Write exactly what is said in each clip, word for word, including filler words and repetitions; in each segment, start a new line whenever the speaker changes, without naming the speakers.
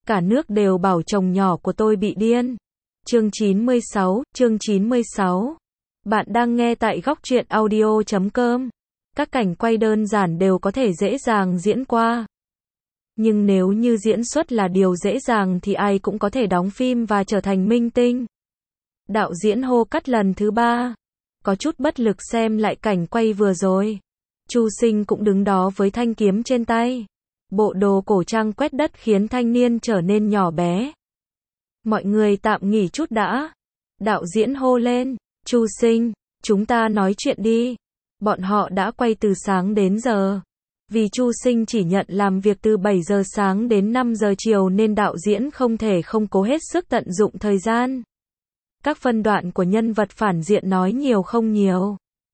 Cả nước đều bảo chồng nhỏ của tôi bị điên. Chương chín mươi sáu, chương chín mươi sáu. Bạn đang nghe tại góc truyện audio chấm com. Các cảnh quay đơn giản đều có thể dễ dàng diễn qua. Nhưng nếu như diễn xuất là điều dễ dàng thì ai cũng có thể đóng phim và trở thành minh tinh. Đạo diễn hô cắt lần thứ ba. Có chút bất lực xem lại cảnh quay vừa rồi. Chu Sinh cũng đứng đó với thanh kiếm trên tay. Bộ đồ cổ trang quét đất khiến thanh niên trở nên nhỏ bé. Mọi người tạm nghỉ chút đã. Đạo diễn hô lên, Chu Sinh, chúng ta nói chuyện đi. Bọn họ đã quay từ sáng đến giờ. Vì Chu Sinh chỉ nhận làm việc từ bảy giờ sáng đến năm giờ chiều nên đạo diễn không thể không cố hết sức tận dụng thời gian. Các phân đoạn của nhân vật phản diện nói nhiều không nhiều,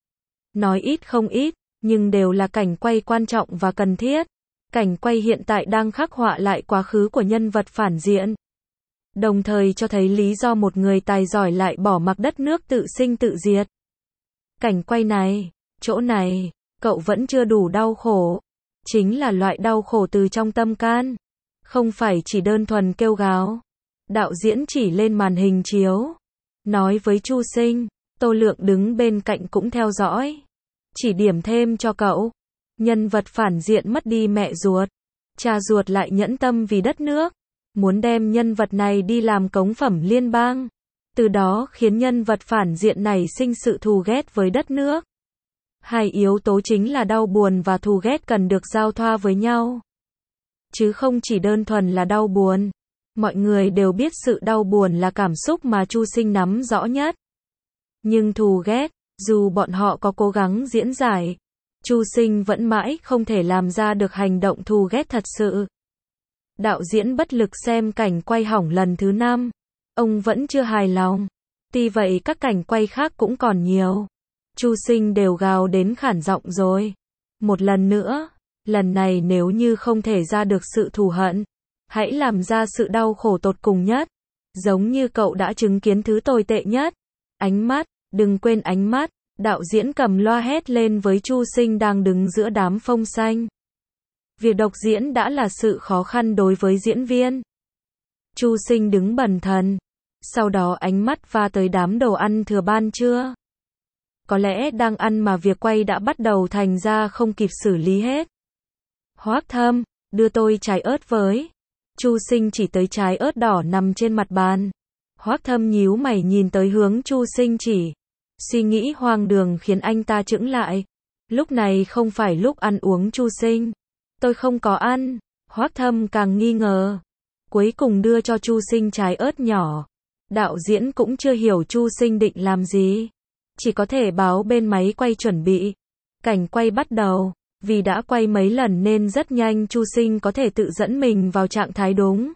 nói ít không ít, nhưng đều là cảnh quay quan trọng và cần thiết. Cảnh quay hiện tại đang khắc họa lại quá khứ của nhân vật phản diện, đồng thời cho thấy lý do một người tài giỏi lại bỏ mặc đất nước tự sinh tự diệt. Cảnh quay này, chỗ này, cậu vẫn chưa đủ đau khổ. Chính là loại đau khổ từ trong tâm can, không phải chỉ đơn thuần kêu gào. Đạo diễn chỉ lên màn hình chiếu, nói với Chu Sinh. Tô Lượng đứng bên cạnh cũng theo dõi. Chỉ điểm thêm cho cậu. Nhân vật phản diện mất đi mẹ ruột, cha ruột lại nhẫn tâm vì đất nước, muốn đem nhân vật này đi làm cống phẩm liên bang. Từ đó khiến nhân vật phản diện này sinh sự thù ghét với đất nước. Hai yếu tố chính là đau buồn và thù ghét cần được giao thoa với nhau. Chứ không chỉ đơn thuần là đau buồn. Mọi người đều biết sự đau buồn là cảm xúc mà Chu Sinh nắm rõ nhất. Nhưng thù ghét, dù bọn họ có cố gắng diễn giải, Chu Sinh vẫn mãi không thể làm ra được hành động thù ghét thật sự. Đạo diễn bất lực xem cảnh quay hỏng lần thứ năm. Ông vẫn chưa hài lòng. Tuy vậy các cảnh quay khác cũng còn nhiều. Chu Sinh đều gào đến khản giọng rồi. Một lần nữa, lần này nếu như không thể ra được sự thù hận, hãy làm ra sự đau khổ tột cùng nhất. Giống như cậu đã chứng kiến thứ tồi tệ nhất. Ánh mắt, đừng quên ánh mắt. Đạo diễn cầm loa hét lên với Chu Sinh đang đứng giữa đám phông xanh. Việc độc diễn đã là sự khó khăn đối với diễn viên. Chu Sinh đứng bần thần. Sau đó ánh mắt va tới đám đồ ăn thừa ban trưa. Có lẽ đang ăn mà việc quay đã bắt đầu thành ra không kịp xử lý hết. Hoác Thâm, đưa tôi trái ớt với. Chu Sinh chỉ tới trái ớt đỏ nằm trên mặt bàn. Hoác Thâm nhíu mày nhìn tới hướng Chu Sinh chỉ. Suy nghĩ hoang đường khiến anh ta chững lại. Lúc này không phải lúc ăn uống Chu Sinh. Tôi không có ăn. Hoác Thâm càng nghi ngờ. Cuối cùng đưa cho Chu Sinh trái ớt nhỏ. Đạo diễn cũng chưa hiểu Chu Sinh định làm gì. Chỉ có thể báo bên máy quay chuẩn bị. Cảnh quay bắt đầu. Vì đã quay mấy lần nên rất nhanh Chu Sinh có thể tự dẫn mình vào trạng thái đúng.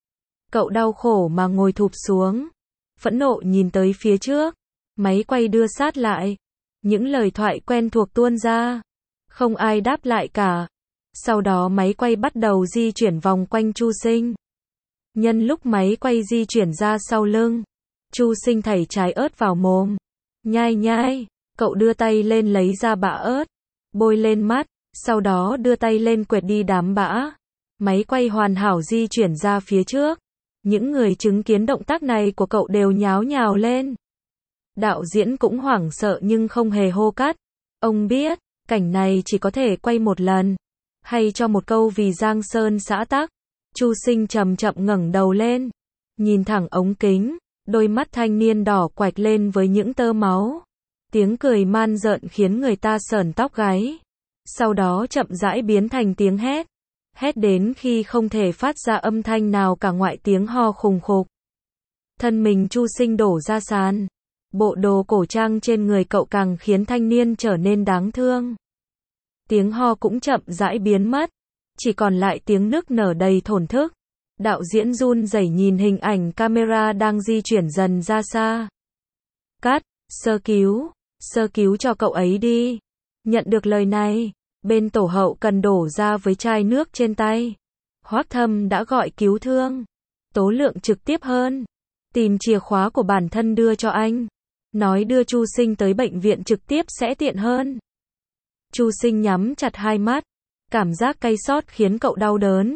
Cậu đau khổ mà ngồi thụp xuống. Phẫn nộ nhìn tới phía trước. Máy quay đưa sát lại. Những lời thoại quen thuộc tuôn ra. Không ai đáp lại cả. Sau đó máy quay bắt đầu di chuyển vòng quanh Chu Sinh. Nhân lúc máy quay di chuyển ra sau lưng, Chu Sinh thảy trái ớt vào mồm. Nhai nhai, cậu đưa tay lên lấy ra bã ớt, bôi lên mắt, sau đó đưa tay lên quệt đi đám bã. Máy quay hoàn hảo di chuyển ra phía trước. Những người chứng kiến động tác này của cậu đều nháo nhào lên. Đạo diễn cũng hoảng sợ nhưng không hề hô cắt. Ông biết, cảnh này chỉ có thể quay một lần. Hay cho một câu vì Giang Sơn xã tắc. Chu Sinh chậm chậm ngẩng đầu lên, nhìn thẳng ống kính, đôi mắt thanh niên đỏ quạch lên với những tơ máu. Tiếng cười man rợn khiến người ta sởn tóc gáy. Sau đó chậm rãi biến thành tiếng hét. Hét đến khi không thể phát ra âm thanh nào cả ngoại tiếng ho khùng khục. Thân mình Chu Sinh đổ ra sàn. Bộ đồ cổ trang trên người cậu càng khiến thanh niên trở nên đáng thương. Tiếng ho cũng chậm rãi biến mất. Chỉ còn lại tiếng nức nở đầy thổn thức. Đạo diễn run rẩy nhìn hình ảnh camera đang di chuyển dần ra xa. Cắt, sơ cứu, sơ cứu cho cậu ấy đi. Nhận được lời này, bên tổ hậu cần đổ ra với chai nước trên tay. Hoác Thâm đã gọi cứu thương. Tố Lượng trực tiếp hơn. Tìm chìa khóa của bản thân đưa cho anh. Nói đưa Chu Sinh tới bệnh viện trực tiếp sẽ tiện hơn. Chu Sinh nhắm chặt hai mắt. Cảm giác cay xót khiến cậu đau đớn.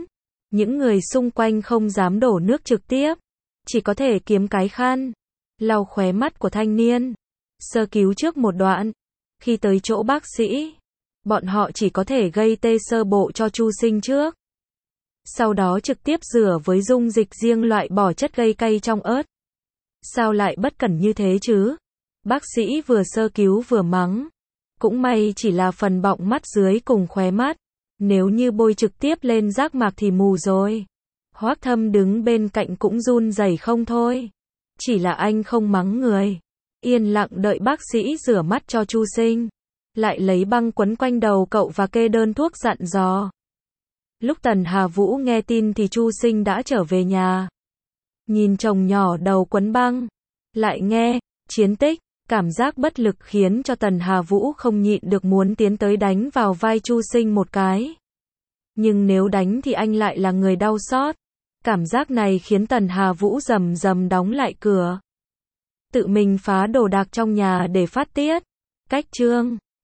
Những người xung quanh không dám đổ nước trực tiếp, chỉ có thể kiếm cái khăn, lau khóe mắt của thanh niên, sơ cứu trước một đoạn. Khi tới chỗ bác sĩ, bọn họ chỉ có thể gây tê sơ bộ cho Chu Sinh trước. Sau đó trực tiếp rửa với dung dịch riêng loại bỏ chất gây cay trong ớt. Sao lại bất cẩn như thế chứ? Bác sĩ vừa sơ cứu vừa mắng. Cũng may chỉ là phần bọng mắt dưới cùng khóe mắt. Nếu như bôi trực tiếp lên giác mạc thì mù rồi. Hoác Thâm đứng bên cạnh cũng run rẩy không thôi. Chỉ là anh không mắng người. Yên lặng đợi bác sĩ rửa mắt cho Chu Sinh. Lại lấy băng quấn quanh đầu cậu và kê đơn thuốc dặn dò. Lúc Tần Hà Vũ nghe tin thì Chu Sinh đã trở về nhà. Nhìn chồng nhỏ đầu quấn băng. Lại nghe, chiến tích, cảm giác bất lực khiến cho Tần Hà Vũ không nhịn được muốn tiến tới đánh vào vai Chu Sinh một cái. Nhưng nếu đánh thì anh lại là người đau xót. Cảm giác này khiến Tần Hà Vũ rầm rầm đóng lại cửa. Tự mình phá đồ đạc trong nhà để phát tiết. Cách chương